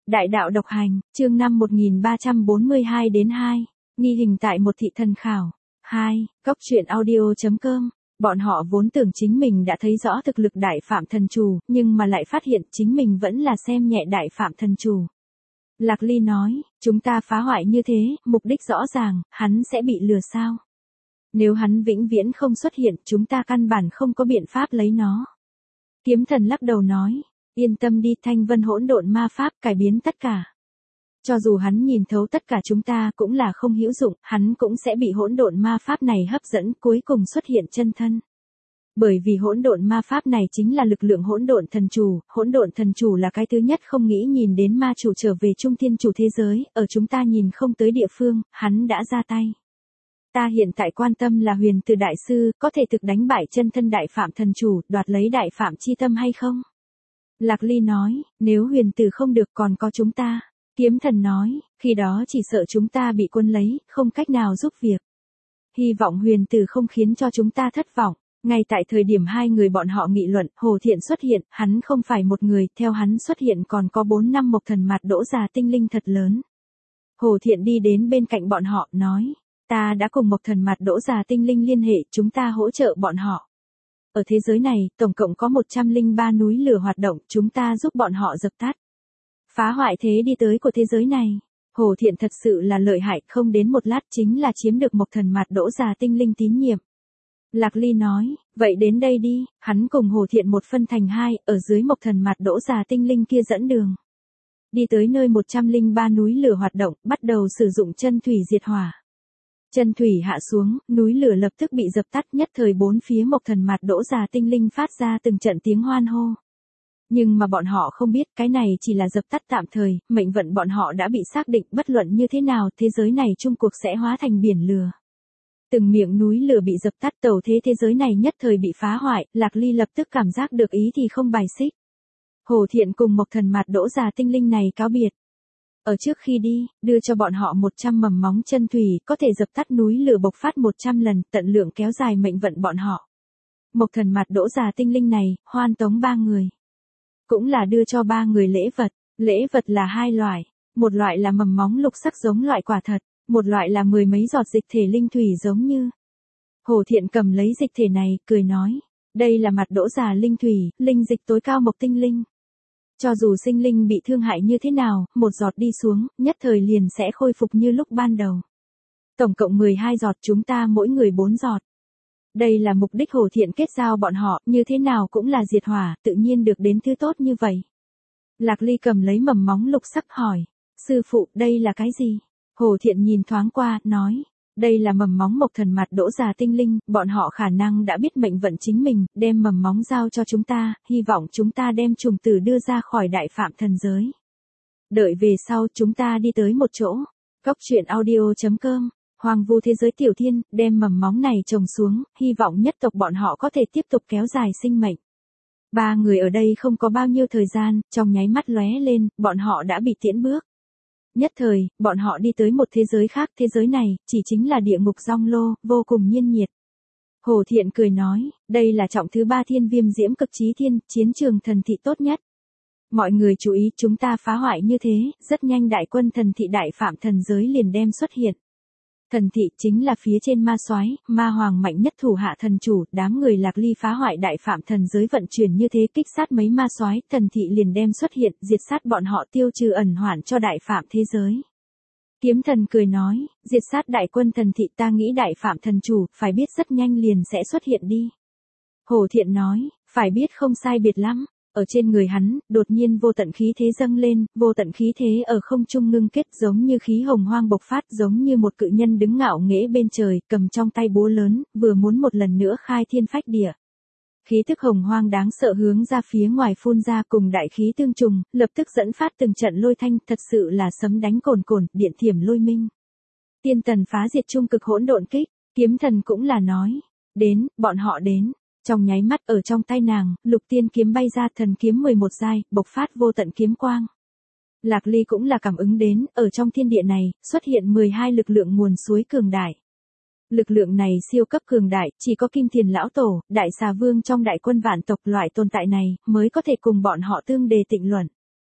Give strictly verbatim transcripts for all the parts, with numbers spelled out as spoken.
Đại đạo độc hành, chương năm một nghìn ba trăm bốn mươi hai đến hai. Nghi hình tại một thị thần khảo. hai. Cốc truyện audio chấm com. Bọn họ vốn tưởng chính mình đã thấy rõ thực lực đại phạm thần chủ, nhưng mà lại phát hiện chính mình vẫn là xem nhẹ đại phạm thần chủ. Lạc Ly nói, chúng ta phá hoại như thế, mục đích rõ ràng, hắn sẽ bị lừa sao? Nếu hắn vĩnh viễn không xuất hiện, chúng ta căn bản không có biện pháp lấy nó. Kiếm thần lắc đầu nói, yên tâm đi, thanh vân hỗn độn ma pháp cải biến tất cả. Cho dù hắn nhìn thấu tất cả chúng ta cũng là không hữu dụng, hắn cũng sẽ bị hỗn độn ma pháp này hấp dẫn, cuối cùng xuất hiện chân thân. Bởi vì hỗn độn ma pháp này chính là lực lượng hỗn độn thần chủ, hỗn độn thần chủ là cái thứ nhất không nghĩ nhìn đến ma chủ trở về trung thiên chủ thế giới, ở chúng ta nhìn không tới địa phương, hắn đã ra tay. Ta hiện tại quan tâm là huyền từ đại sư, có thể thực đánh bại chân thân đại phạm thần chủ, đoạt lấy đại phạm chi tâm hay không? Lạc Ly nói, nếu huyền tử không được còn có chúng ta. Kiếm thần nói, khi đó chỉ sợ chúng ta bị quân lấy, không cách nào giúp việc. Hy vọng huyền tử không khiến cho chúng ta thất vọng. Ngay tại thời điểm hai người bọn họ nghị luận, Hồ Thiện xuất hiện, hắn không phải một người, theo hắn xuất hiện còn có bốn năm mộc thần mặt đỗ già tinh linh thật lớn. Hồ Thiện đi đến bên cạnh bọn họ, nói, ta đã cùng mộc thần mặt đỗ già tinh linh liên hệ, chúng ta hỗ trợ bọn họ. Ở thế giới này, tổng cộng có một trăm lẻ ba núi lửa hoạt động, chúng ta giúp bọn họ dập tắt. Phá hoại thế đi tới của thế giới này. Hồ Thiện thật sự là lợi hại, không đến một lát chính là chiếm được mộc thần mặt đỗ già tinh linh tín nhiệm. Lạc Ly nói, vậy đến đây đi, hắn cùng Hồ Thiện một phân thành hai, ở dưới mộc thần mặt đỗ già tinh linh kia dẫn đường. Đi tới nơi một trăm lẻ ba núi lửa hoạt động, bắt đầu sử dụng chân thủy diệt hỏa. Chân thủy hạ xuống, núi lửa lập tức bị dập tắt, nhất thời bốn phía mộc thần mặt đỗ già tinh linh phát ra từng trận tiếng hoan hô. Nhưng mà bọn họ không biết cái này chỉ là dập tắt tạm thời, mệnh vận bọn họ đã bị xác định, bất luận như thế nào thế giới này chung cuộc sẽ hóa thành biển lửa. Từng miệng núi lửa bị dập tắt, tàu thế thế giới này nhất thời bị phá hoại, Lạc Ly lập tức cảm giác được ý thì không bài xích. Hồ Thiện cùng mộc thần mặt đỗ già tinh linh này cáo biệt. Ở trước khi đi, đưa cho bọn họ một trăm mầm móng chân thủy, có thể dập tắt núi lửa bộc phát một trăm lần, tận lượng kéo dài mệnh vận bọn họ. Mộc thần mặt đỗ già tinh linh này, hoan tống ba người. Cũng là đưa cho ba người lễ vật, lễ vật là hai loại, một loại là mầm móng lục sắc giống loại quả thật, một loại là mười mấy giọt dịch thể linh thủy giống như. Hồ Thiện cầm lấy dịch thể này, cười nói, đây là mặt đỗ già linh thủy, linh dịch tối cao mộc tinh linh. Cho dù sinh linh bị thương hại như thế nào, một giọt đi xuống, nhất thời liền sẽ khôi phục như lúc ban đầu. Tổng cộng mười hai giọt, chúng ta mỗi người bốn giọt. Đây là mục đích Hồ Thiện kết giao bọn họ, như thế nào cũng là diệt hỏa, tự nhiên được đến thứ tốt như vậy. Lạc Ly cầm lấy mầm móng lục sắc hỏi, sư phụ, đây là cái gì? Hồ Thiện nhìn thoáng qua, nói, đây là mầm móng mộc thần mặt đỗ già tinh linh, bọn họ khả năng đã biết mệnh vận chính mình, đem mầm móng giao cho chúng ta, hy vọng chúng ta đem trùng tử đưa ra khỏi đại phạm thần giới. Đợi về sau chúng ta đi tới một chỗ, cốc truyện audio chấm com, hoàng vu thế giới tiểu thiên, đem mầm móng này trồng xuống, hy vọng nhất tộc bọn họ có thể tiếp tục kéo dài sinh mệnh. Ba người ở đây không có bao nhiêu thời gian, trong nháy mắt lóe lên, bọn họ đã bị tiễn bước. Nhất thời, bọn họ đi tới một thế giới khác, thế giới này, chỉ chính là địa ngục Giong Lô, vô cùng nhiên nhiệt. Hồ Thiện cười nói, đây là trọng thứ ba thiên viêm diễm cực chí thiên, chiến trường thần thị tốt nhất. Mọi người chú ý, chúng ta phá hoại như thế, rất nhanh đại quân thần thị đại phạm thần giới liền đem xuất hiện. Thần thị chính là phía trên ma soái, ma hoàng mạnh nhất thủ hạ thần chủ, đám người Lạc Ly phá hoại đại phạm thần giới vận chuyển như thế kích sát mấy ma soái, thần thị liền đem xuất hiện, diệt sát bọn họ tiêu trừ ẩn hoạn cho đại phạm thế giới. Kiếm thần cười nói, diệt sát đại quân thần thị ta nghĩ đại phạm thần chủ, phải biết rất nhanh liền sẽ xuất hiện đi. Hồ Thiện nói, phải biết không sai biệt lắm. Ở trên người hắn, đột nhiên vô tận khí thế dâng lên, vô tận khí thế ở không trung ngưng kết giống như khí hồng hoang bộc phát, giống như một cự nhân đứng ngạo nghễ bên trời, cầm trong tay búa lớn, vừa muốn một lần nữa khai thiên phách địa. Khí tức hồng hoang đáng sợ hướng ra phía ngoài phun ra cùng đại khí tương trùng, lập tức dẫn phát từng trận lôi thanh, thật sự là sấm đánh cồn cồn, điện thiểm lôi minh. Tiên tần phá diệt trung cực hỗn độn kích, kiếm thần cũng là nói, đến, bọn họ đến. Trong nháy mắt ở trong tay nàng, lục tiên kiếm bay ra thần kiếm mười một giai, bộc phát vô tận kiếm quang. Lạc Ly cũng là cảm ứng đến, ở trong thiên địa này, xuất hiện mười hai lực lượng nguồn suối cường đại. Lực lượng này siêu cấp cường đại, chỉ có Kim Thiền Lão Tổ, Đại Xà Vương trong đại quân vạn tộc loại tồn tại này, mới có thể cùng bọn họ tương đề tịnh luận.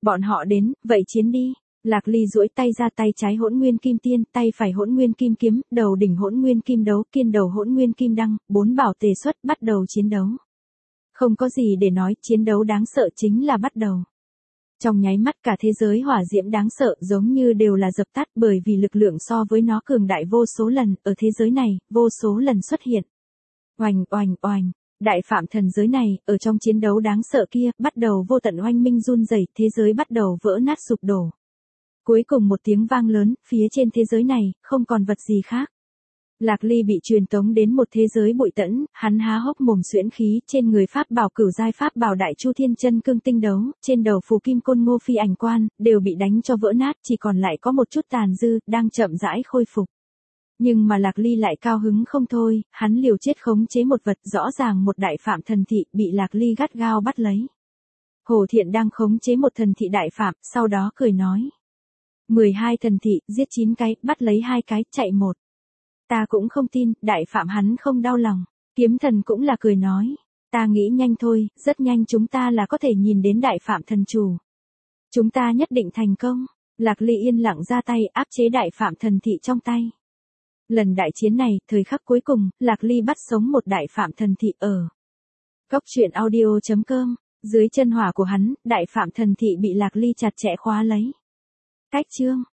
Bọn họ đến, vậy chiến đi. Lạc Ly duỗi tay ra, tay trái hỗn nguyên kim tiên, tay phải hỗn nguyên kim kiếm, đầu đỉnh hỗn nguyên kim đấu, kiên đầu hỗn nguyên kim đăng, bốn bảo tề xuất, bắt đầu chiến đấu. Không có gì để nói, chiến đấu đáng sợ chính là bắt đầu. Trong nháy mắt cả thế giới hỏa diễm đáng sợ giống như đều là dập tắt, bởi vì lực lượng so với nó cường đại vô số lần, ở thế giới này, vô số lần xuất hiện. Oành oành oành, đại phạm thần giới này, ở trong chiến đấu đáng sợ kia, bắt đầu vô tận oanh minh run rẩy, thế giới bắt đầu vỡ nát sụp đổ. Cuối cùng một tiếng vang lớn, phía trên thế giới này, không còn vật gì khác. Lạc Ly bị truyền tống đến một thế giới bụi tẫn, hắn há hốc mồm xuyễn khí, trên người pháp bảo cửu giai pháp bảo đại chu thiên chân cương tinh đấu, trên đầu phù kim côn ngô phi ảnh quan, đều bị đánh cho vỡ nát, chỉ còn lại có một chút tàn dư, đang chậm rãi khôi phục. Nhưng mà Lạc Ly lại cao hứng không thôi, hắn liều chết khống chế một vật, rõ ràng một đại phạm thần thị, bị Lạc Ly gắt gao bắt lấy. Hồ Thiện đang khống chế một thần thị đại phạm, sau đó cười nói. mười hai thần thị, giết chín cái, bắt lấy hai cái, chạy một. Ta cũng không tin, đại phạm hắn không đau lòng. Kiếm thần cũng là cười nói. Ta nghĩ nhanh thôi, rất nhanh chúng ta là có thể nhìn đến đại phạm thần chủ. Chúng ta nhất định thành công. Lạc Ly yên lặng ra tay, áp chế đại phạm thần thị trong tay. Lần đại chiến này, thời khắc cuối cùng, Lạc Ly bắt sống một đại phạm thần thị ở. Cốc truyện audio chấm com, dưới chân hỏa của hắn, đại phạm thần thị bị Lạc Ly chặt chẽ khóa lấy. Cách chương.